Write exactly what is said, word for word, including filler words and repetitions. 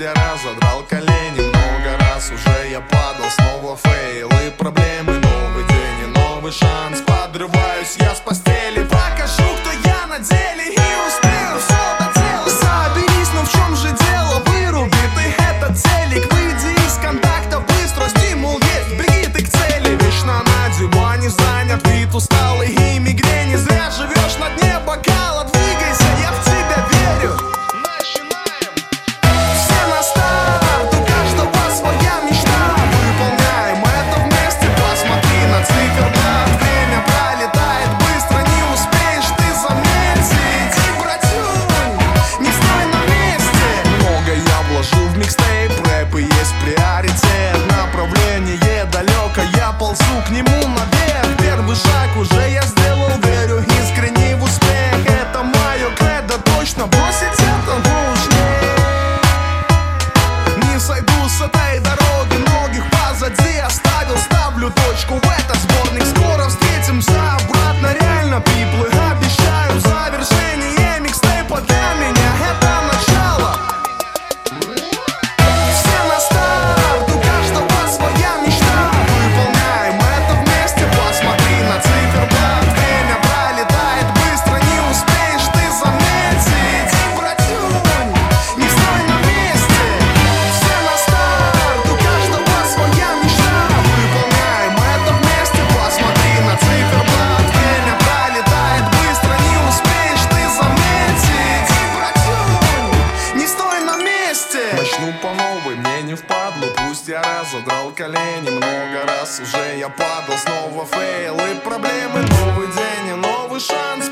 я разодрал колени много раз уже, я падал, снова фейлы, проблемы. Новый день и новый шанс, подрываюсь я с постели, покажу, кто я на деле, и успею все доделать. Соберись, ну в чем же дело, выруби ты этот телек, выйди из контакта быстро, стимул есть, беги ты к цели. Вечно на диване занят, вид усталый и мигрень, зря живешь на дне бокала, двигайся, я в тебя верю. Начинаем. Все на старт, у каждого своя мечта, выполняем это вместе, посмотри на циферблат. Время пролетает быстро, не успеешь ты заметить. И, братюнь, не стой на месте. Много я вложу в микстейп, рэп и есть приоритет. Направление далеко, я ползу к нему наверх. Первый шаг уже я сделал, верю искренне в успех. Это мое кредо, точно бросить это нужно. Не сойду с этой дороги, многих позади оставил, ставлю точку в этот сборник. Скоро встретимся обратно, реально пиплы, обещаю. Завершение микстейпа для меня это начало. Все на старт, у каждого своя мечта, выполняем это вместе, посмотри на циферблат. Время пролетает быстро, не успеешь ты заметить. И, братюнь, не стой на месте. Все на старт, у каждого своя мечта, выполняем это вместе, посмотри на циферблат. Время пролетает быстро, не успеешь ты заметить. И, братюнь, не стой на месте. Начну по новой, мне не впадло, пусть я разодрал колени много раз уже, я падал, снова фейлы, проблемы. Новый день и новый шанс,